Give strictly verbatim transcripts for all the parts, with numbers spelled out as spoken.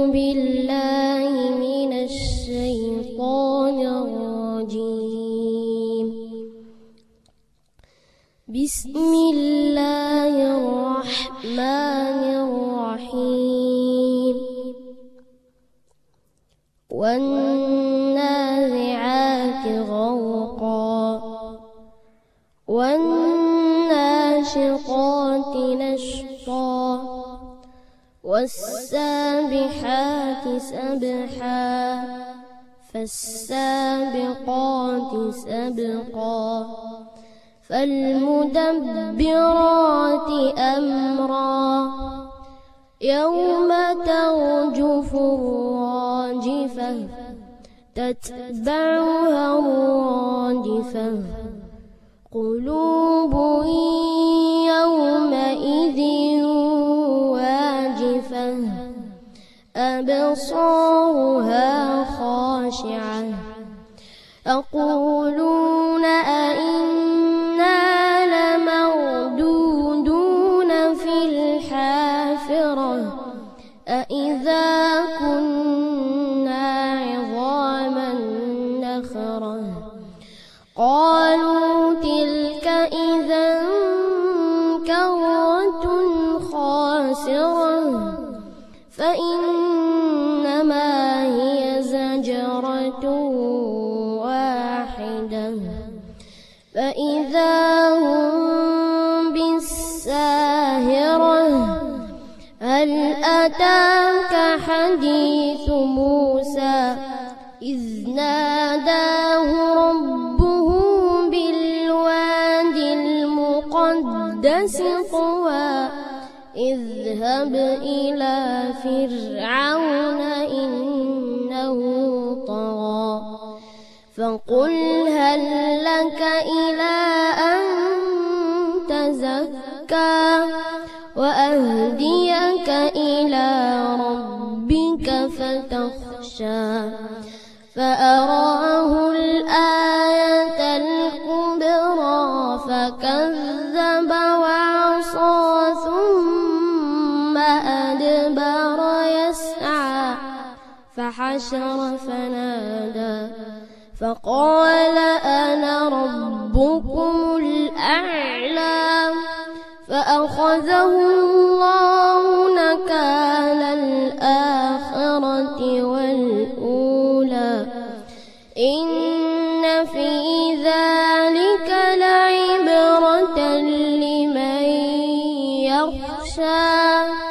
بالله من الشيطان الرجيم. بسم الله الرحمن الرحيم. والنازعات غرقا والناشطات نشطا والسابحات سبحا فالسابقات سبقا فالمدبرات أمرا يوم ترجف الراجفة تتبعها الرادفة قلوب يومئذ واجفة أبصارها خاشعة يقولون أئنا لمردودون في الحافرة أئذا كنا عظاما نخرة قالوا تلك إذا كرة خاسرة فإنما هي زجرة واحدة فإذا هم بالساهرة هل أتاك حديث موسى إذ ناداه ربه بالوادي المقدس طوى اذهب إلى فرعون إنه طغى فقل هل لك إلى أن تزكى وأهديك إلى ربك فتخشى فأراه الآية الكبرى فكذب وعصى ثم أدبر يسعى فحشر فنادى فقال أنا ربكم الأعلى فأخذه الله نكال الآخرة والأولى إن في ذلك لعبرة لمن يخشى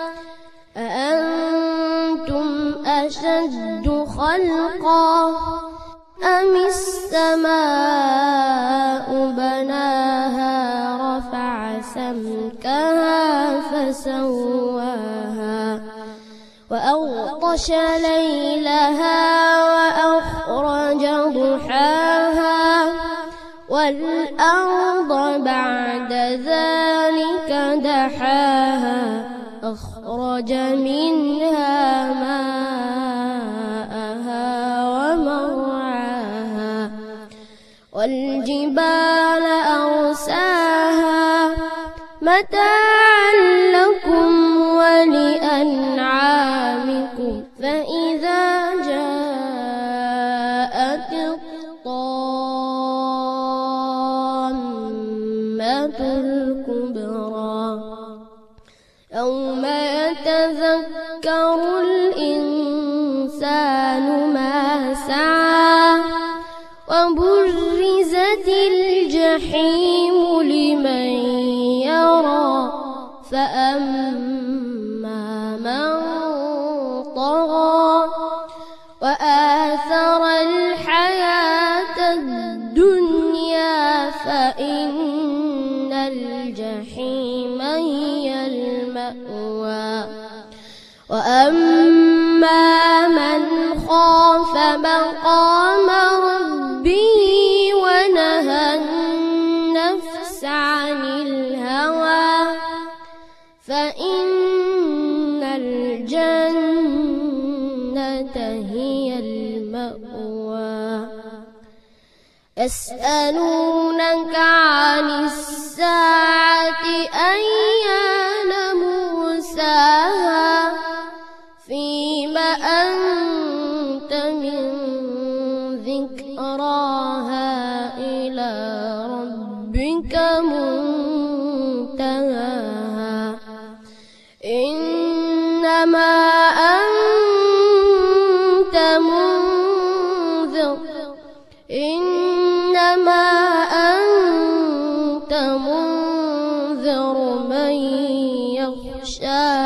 أأنتم أشد خلقا أم السماء بناها رفع سمكها فسواها وأغطش ليلها وأخرج ضحاها والأرض بعد ذلك دحاها أخرج منها ماءها ومرعاها والجبال أرساها متاعا لكم ولأنعامكم فإذا جاءت الطامة الكبرى يوم يتذكر الإنسان ما سعى وبرزت الجحيم لمن يرى فأما من طغى وآثر الحياة الدنيا فإن الجحيم هي المأوى وأما من خاف مقام ربه ونهى النفس عن الهوى فإن الجنة هي المأوى يسألونك عن الساعة أيان مرساها فيما إنما أنت منذر إنما أنت منذر من يخشى